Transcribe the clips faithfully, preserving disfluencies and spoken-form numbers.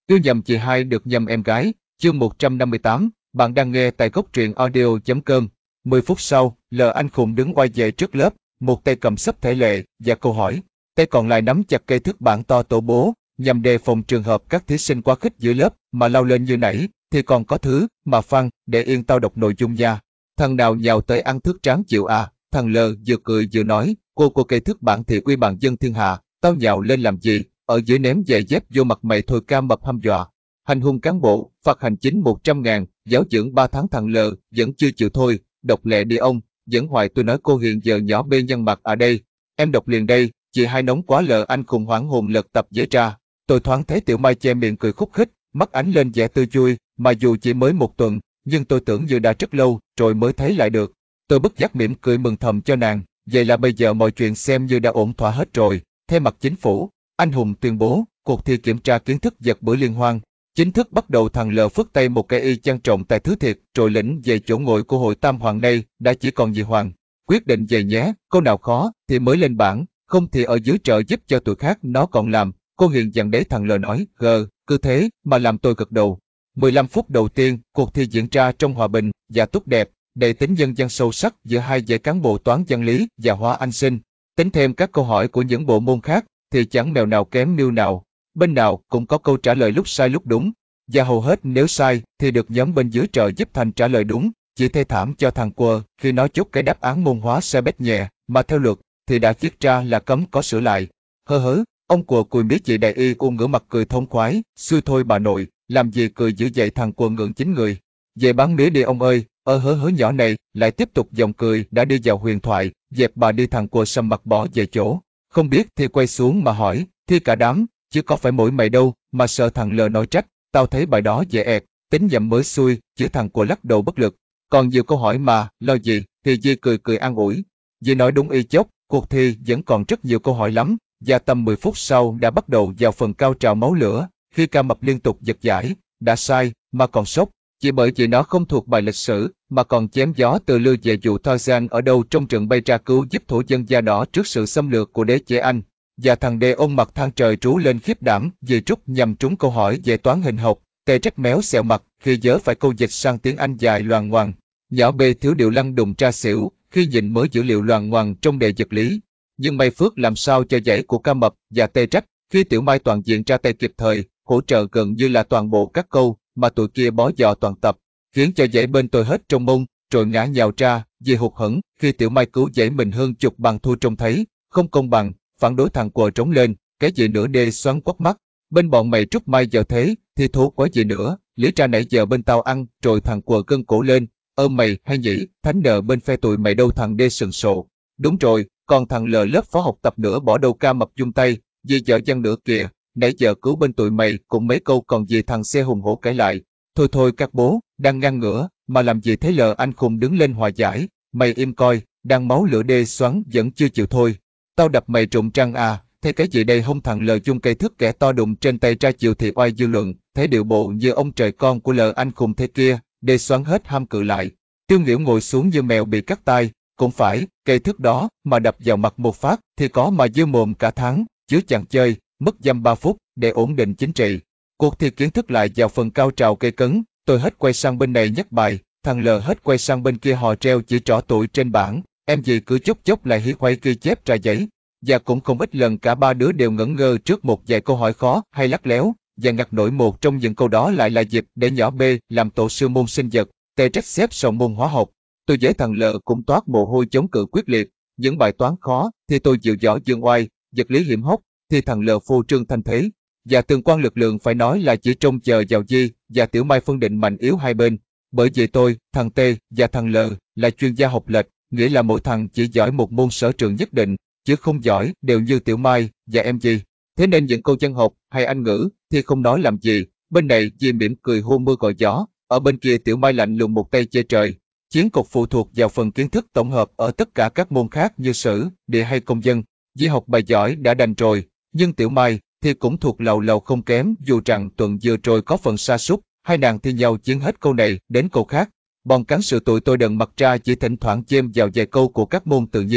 Yêu nhầm chị hai được nhầm em gái, chương một trăm năm mươi tám, bạn đang nghe tại gốc truyện audio.com. mười phút sau, L Anh Khùng đứng quay về trước lớp, một tay cầm sấp thể lệ và câu hỏi, tay còn lại nắm chặt cây thước bản to tổ bố, nhằm đề phòng trường hợp các thí sinh quá khích giữa lớp mà lao lên như nãy, thì còn có thứ mà Phan, để yên tao đọc nội dung nha. Thằng nào nhào tới ăn thước tráng chịu à? Thằng L vừa cười vừa nói, cô cô cây thước bản thì uy bằng dân thiên hạ, tao nhào lên làm gì? Ở dưới ném giày dép vô mặt mày thôi, cam mập hăm dọa. Hành hung cán bộ, phạt hành chính một trăm ngàn, giáo dưỡng ba tháng. Thằng L vẫn chưa chịu thôi, đọc lẹ đi ông, dẫn hoài tôi nói cô hiện giờ nhỏ bê nhân mặt ở đây. Em đọc liền đây, chị hai nóng quá. L Anh Khùng hoảng hồn lật tập giấy ra. Tôi thoáng thấy Tiểu Mai che miệng cười khúc khích, mắt ánh lên vẻ tươi vui, mà dù chỉ mới một tuần, nhưng tôi tưởng như đã rất lâu rồi mới thấy lại được. Tôi bất giác mỉm cười mừng thầm cho nàng, vậy là bây giờ mọi chuyện xem như đã ổn thỏa hết rồi. Thay mặt chính phủ, anh Hùng tuyên bố, cuộc thi kiểm tra kiến thức giật bữa liên hoan chính thức bắt đầu. Thằng L phất tay một cái y chang trọng tài thứ thiệt rồi lĩnh về chỗ ngồi của hội Tam Hoàng. Nay đã chỉ còn dì Hoàng, quyết định về nhé, câu nào khó thì mới lên bảng, không thì ở dưới trợ giúp cho tụi khác nó còn làm. Cô Hiền dặn đấy. Thằng L nói, gờ, cứ thế mà làm tôi gật đầu. mười lăm phút đầu tiên, cuộc thi diễn ra trong hòa bình và tốt đẹp, đầy tính nhân văn sâu sắc giữa hai giải cán bộ toán văn lý và hóa anh sinh. Tính thêm các câu hỏi của những bộ môn khác, thì chẳng mèo nào kém miêu nào. Bên nào cũng có câu trả lời lúc sai lúc đúng, và hầu hết nếu sai thì được nhóm bên dưới trợ giúp thành trả lời đúng. Chỉ thê thảm cho thằng Quơ khi nó chốt cái đáp án môn hóa xe bét nhẹ, mà theo luật thì đã viết ra là cấm có sửa lại. Hơ hớ, ông Quơ cùi biết chị đại y u ngửa mặt cười thông khoái, xui thôi bà nội, làm gì cười dữ vậy? Thằng Quơ ngượng chính người. Về bán mía đi ông ơi, ơ hớ hớ nhỏ này lại tiếp tục dòng cười đã đi vào huyền thoại, dẹp bà đi. Thằng Quơ sầm mặt bỏ về chỗ. Không biết thì quay xuống mà hỏi, thi cả đám, chứ có phải mỗi mày đâu, mà sợ. Thằng L nói trách, tao thấy bài đó dễ ẹt, tính nhầm mới xui, chứ. Thằng của lắc đầu bất lực. Còn nhiều câu hỏi mà, lo gì, thì Di cười cười an ủi. Di nói đúng y chốc, cuộc thi vẫn còn rất nhiều câu hỏi lắm, và tầm mười phút sau đã bắt đầu vào phần cao trào máu lửa, khi Ca Mập liên tục giật giải, đã sai, mà còn sốc, chỉ bởi vì nó không thuộc bài lịch sử, mà còn chém gió từ lư về vụ Tarzan ở đâu trong trận bay ra cứu giúp thổ dân da đỏ trước sự xâm lược của đế chế Anh. Và thằng D ôm mặt than trời trú lên khiếp đảm vì trút nhằm trúng câu hỏi về toán hình học. Tê trách méo xẹo mặt khi nhớ phải câu dịch sang tiếng Anh dài loằng ngoằng. Nhỏ B thiếu điệu lăn đùng tra xỉu khi nhìn mớ dữ liệu loằng ngoằng trong đề vật lý. Nhưng may phước làm sao cho giải của Ca Mập và Tê trách khi Tiểu Mai toàn diện ra tay kịp thời, hỗ trợ gần như là toàn bộ các câu mà tụi kia bó dò toàn tập, khiến cho giải bên tôi hết trong mông, rồi ngã nhào ra vì hụt hẫng khi Tiểu Mai cứu giải mình hơn chục bằng thua. Trông thấy không công bằng, phản đối. Thằng Quờ trống lên, cái gì nữa đê xoắn quắt mắt, bên bọn mày Trúc Mai giờ thế thì thố quá gì nữa, lý ra nãy giờ bên tao ăn rồi. Thằng Quờ cân cổ lên, ơ mày hay nhỉ, thánh nợ bên phe tụi mày đâu? Thằng đê sừng sộ, đúng rồi, còn thằng L lớp phó học tập nữa bỏ đâu? Ca Mập dung tay, vì dở dang nữa kìa, nãy giờ cứu bên tụi mày cũng mấy câu còn gì. Thằng xe hùng hổ cãi lại, thôi thôi các bố, đang ngang ngửa mà làm gì thế? L Anh Khùng đứng lên hòa giải, mày im coi, đang máu lửa đê xoắn vẫn chưa chịu thôi. Tao đập mày trụng trăng à, thế cái gì đây? Hông. Thằng L chung cây thước kẻ to đụng trên tay ra chịu thì oai dư luận, thế điệu bộ như ông trời con của L Anh Khùng thế kia, đê xoắn hết ham cự lại. Tiêu Nghiễu ngồi xuống như mèo bị cắt tai, cũng phải, cây thước đó mà đập vào mặt một phát thì có mà dư mồm cả tháng, chứ chẳng chơi, mất dăm ba phút để ổn định chính trị. Cuộc thi kiến thức lại vào phần cao trào cây cấn, tôi hết quay sang bên này nhắc bài, thằng L hết quay sang bên kia hò treo chỉ trỏ tụi trên bảng, em gì cứ chốc chốc lại hí hoáy ghi chép ra giấy. Và cũng không ít lần cả ba đứa đều ngẩn ngơ trước một vài câu hỏi khó hay lắt léo, và ngặt nổi một trong những câu đó lại là dịp để nhỏ B làm tổ sư môn sinh vật, Tê trách xếp sau môn hóa học. Tôi với thằng L cũng toát mồ hôi chống cự quyết liệt, những bài toán khó thì tôi dịu dõi dương oai, vật lý hiểm hóc thì thằng L phô trương thanh thế. Và tương quan lực lượng phải nói là chỉ trông chờ vào Di và Tiểu Mai phân định mạnh yếu hai bên. Bởi vì tôi, thằng T và thằng L là chuyên gia học lệch, nghĩa là mỗi thằng chỉ giỏi một môn sở trường nhất định, chứ không giỏi đều như Tiểu Mai và em Di. Thế nên những câu văn học hay Anh ngữ thì không nói làm gì. Bên này Di mỉm cười hôn mưa gọi gió, ở bên kia Tiểu Mai lạnh lùng một tay che trời. Chiến cục phụ thuộc vào phần kiến thức tổng hợp ở tất cả các môn khác như sử, địa hay công dân. Di học bài giỏi đã đành rồi, nhưng Tiểu Mai thì cũng thuộc lầu lầu không kém, dù rằng tuần vừa rồi có phần sa sút, hai nàng thi nhau chiến hết câu này đến câu khác. Bọn cán sự tụi tôi đần mặt ra chỉ thỉnh thoảng chêm vào vài câu của các môn tự nhiên.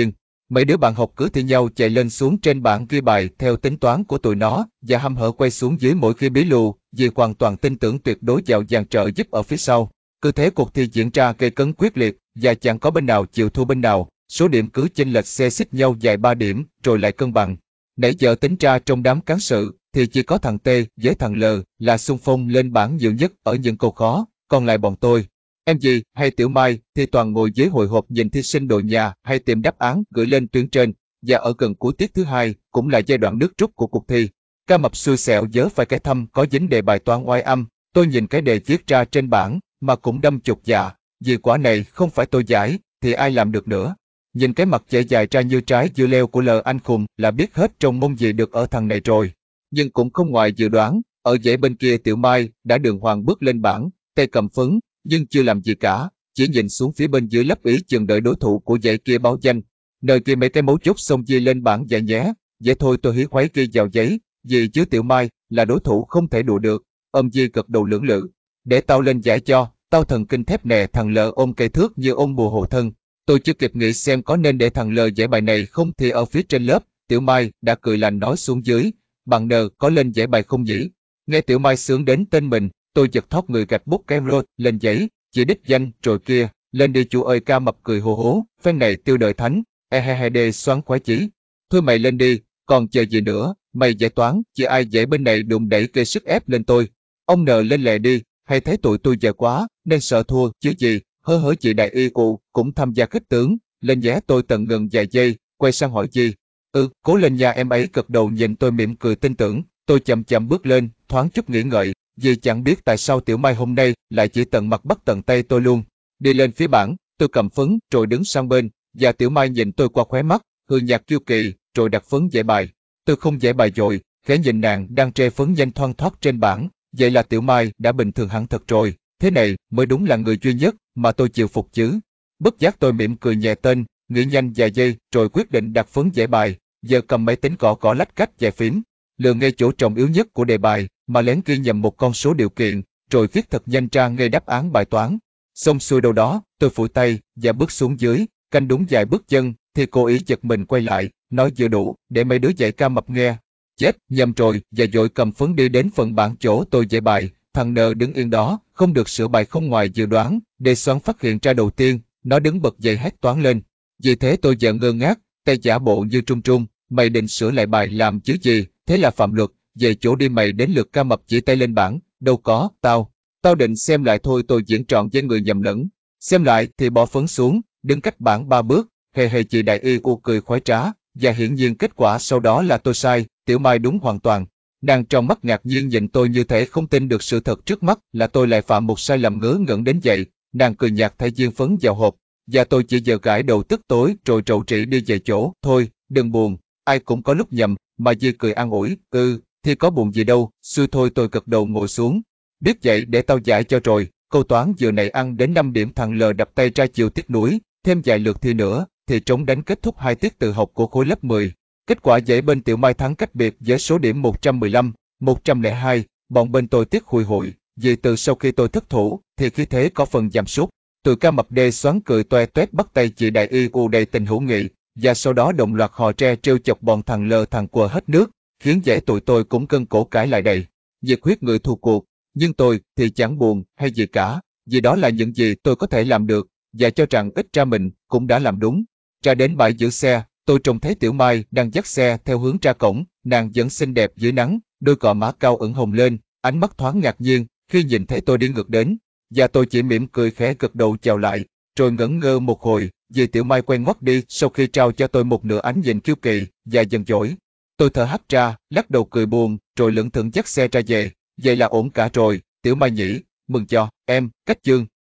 Mấy đứa bạn học cứ thi nhau chạy lên xuống trên bảng ghi bài theo tính toán của tụi nó và hăm hở quay xuống dưới mỗi khi bí lù, vì hoàn toàn tin tưởng tuyệt đối vào dàn trợ giúp ở phía sau. Cứ thế cuộc thi diễn ra gây cấn quyết liệt và chẳng có bên nào chịu thua bên nào, số điểm cứ chênh lệch xe xích nhau vài ba điểm rồi lại cân bằng. Nãy giờ tính ra trong đám cán sự thì chỉ có thằng T với thằng L là xung phong lên bảng nhiều nhất ở những câu khó, còn lại bọn tôi, em gì hay Tiểu Mai thì toàn ngồi dưới hồi hộp nhìn thí sinh đội nhà hay tìm đáp án gửi lên tuyến trên, và ở gần cuối tiết thứ hai cũng là giai đoạn nước rút của cuộc thi. Ca mập xui xẻo vớ phải cái thăm có dính đề bài toán oai âm, tôi nhìn cái đề viết ra trên bảng mà cũng đâm chột dạ, vì quả này không phải tôi giải thì ai làm được nữa. Nhìn cái mặt dễ dài ra như trái dưa leo của L anh khùng là biết hết trong môn gì được ở thằng này rồi. Nhưng cũng không ngoài dự đoán, ở dãy bên kia Tiểu Mai đã đường hoàng bước lên bảng, tay cầm phấn, nhưng chưa làm gì cả, chỉ nhìn xuống phía bên dưới lấp ý chừng đợi đối thủ của dãy kia báo danh. Nơi kia mấy cái mấu chốt xong ghi lên bảng dạ nhé, vậy thôi tôi hí khoái ghi vào giấy, vì chứ Tiểu Mai là đối thủ không thể đùa được. Ôm Di gật đầu lưỡng lự, để tao lên giải cho, tao thần kinh thép nè. Thằng L ôm cây thước như ôm bùa hộ thân. Tôi chưa kịp nghĩ xem có nên để thằng L giải bài này không thì ở phía trên lớp, Tiểu Mai đã cười lành nói xuống dưới, bạn N có lên giải bài không nhỉ? Nghe Tiểu Mai sướng đến tên mình, tôi giật thót người gạch bút cái rô lên giấy, chỉ đích danh rồi kia, lên đi chú ơi. Ca mập cười hô hố, phen này tiêu đời thánh, e he he đê xoắn khoái chí. Thôi mày lên đi, còn chờ gì nữa, mày giải toán, chỉ ai giải bên này đụng đẩy gây sức ép lên tôi. Ông N lên lẹ đi, hay thấy tụi tôi dở quá, nên sợ thua, chứ gì, hớ hớ. Chị đại y cụ cũng tham gia khích tướng, lên vé. Tôi tận ngần vài giây, quay sang hỏi Di. Ừ, cố lên nha. Em ấy gật đầu nhìn tôi mỉm cười tin tưởng. Tôi chậm chậm bước lên, thoáng chút nghĩ ngợi, vì chẳng biết tại sao Tiểu Mai hôm nay lại chỉ tận mặt bắt tận tay tôi luôn. Đi lên phía bảng, tôi cầm phấn rồi đứng sang bên, và Tiểu Mai nhìn tôi qua khóe mắt, hừ nhạt kiêu kỳ, rồi đặt phấn giải bài. Tôi không giải bài rồi, khẽ nhìn nàng đang tre phấn nhanh thoăn thoắt trên bảng, vậy là Tiểu Mai đã bình thường hẳn thật rồi, thế này mới đúng là người duy nhất mà tôi chịu phục chứ. Bất giác tôi mỉm cười nhẹ tên, nghĩ nhanh vài giây rồi quyết định đặt phấn giải bài, giờ cầm máy tính gõ gõ lách cách vài phím, lựa ngay chỗ trọng yếu nhất của đề bài mà lén ghi nhầm một con số điều kiện, rồi viết thật nhanh ra ngay đáp án bài toán. Xong xuôi đâu đó, tôi phủi tay và bước xuống dưới, canh đúng vài bước chân thì cô ý giật mình quay lại, nói vừa đủ để mấy đứa dạy Ca mập nghe. Chết, nhầm rồi, và vội cầm phấn đi đến phần bảng chỗ tôi giải bài. Thằng N đứng yên đó, không được sửa bài không ngoài dự đoán. Đề xoắn phát hiện ra đầu tiên, nó đứng bật dậy hét toán lên. Vì thế tôi giận ngơ ngác, tay giả bộ như trung trung, mày định sửa lại bài làm chứ gì, thế là phạm luật, về chỗ đi mày. Đến lượt Ca mập chỉ tay lên bảng, đâu có, tao, tao định xem lại thôi. Tôi diễn trọn với người nhầm lẫn. Xem lại thì bỏ phấn xuống, đứng cách bảng ba bước, hề hề. Chị đại y u cười khoái trá, và hiển nhiên kết quả sau đó là tôi sai, Tiểu Mai đúng hoàn toàn. Nàng trong mắt ngạc nhiên nhìn tôi như thể không tin được sự thật trước mắt là tôi lại phạm một sai lầm ngớ ngẩn đến vậy. Nàng cười nhạt thay viên phấn vào hộp, và tôi chỉ giờ gãi đầu tức tối rồi trầu trĩ đi về chỗ. Thôi, đừng buồn, ai cũng có lúc nhầm, mà Di cười an ủi, ừ, thì có buồn gì đâu, xui thôi. Tôi gật đầu ngồi xuống, biết vậy để tao giải cho rồi. Câu toán vừa này ăn đến năm điểm. Thằng L đập tay ra chiều tiếc nuối, thêm vài lượt thi nữa thì trống đánh kết thúc hai tiết tự học của khối lớp mười. Kết quả giải bên Tiểu Mai thắng cách biệt với số điểm một trăm mười lăm, một trăm lẻ hai, bọn bên tôi tiếc hùi hụi, vì từ sau khi tôi thất thủ thì khí thế có phần giảm sút. Tụi Ca mập đê xoắn cười toe toét bắt tay chị đại y u đầy tình hữu nghị, và sau đó đồng loạt hò tre trêu chọc bọn thằng L thằng Quờ hết nước, khiến dễ tụi tôi cũng cân cổ cãi lại đầy. Nhiệt huyết người thua cuộc, nhưng tôi thì chẳng buồn hay gì cả, vì đó là những gì tôi có thể làm được, và cho rằng ít ra mình cũng đã làm đúng. Ra đến bãi giữ xe, tôi trông thấy Tiểu Mai đang dắt xe theo hướng ra cổng, nàng vẫn xinh đẹp dưới nắng, đôi cọ má cao ửng hồng lên, ánh mắt thoáng ngạc nhiên khi nhìn thấy tôi đi ngược đến, và tôi chỉ mỉm cười khẽ gật đầu chào lại, rồi ngẩn ngơ một hồi, vì Tiểu Mai quen ngoắt đi sau khi trao cho tôi một nửa ánh nhìn kiêu kỳ và giận dỗi. Tôi thở hắt ra, lắc đầu cười buồn, rồi lững thững dắt xe ra về. Vậy là ổn cả rồi, Tiểu Mai nhỉ, mừng cho em, cách chương.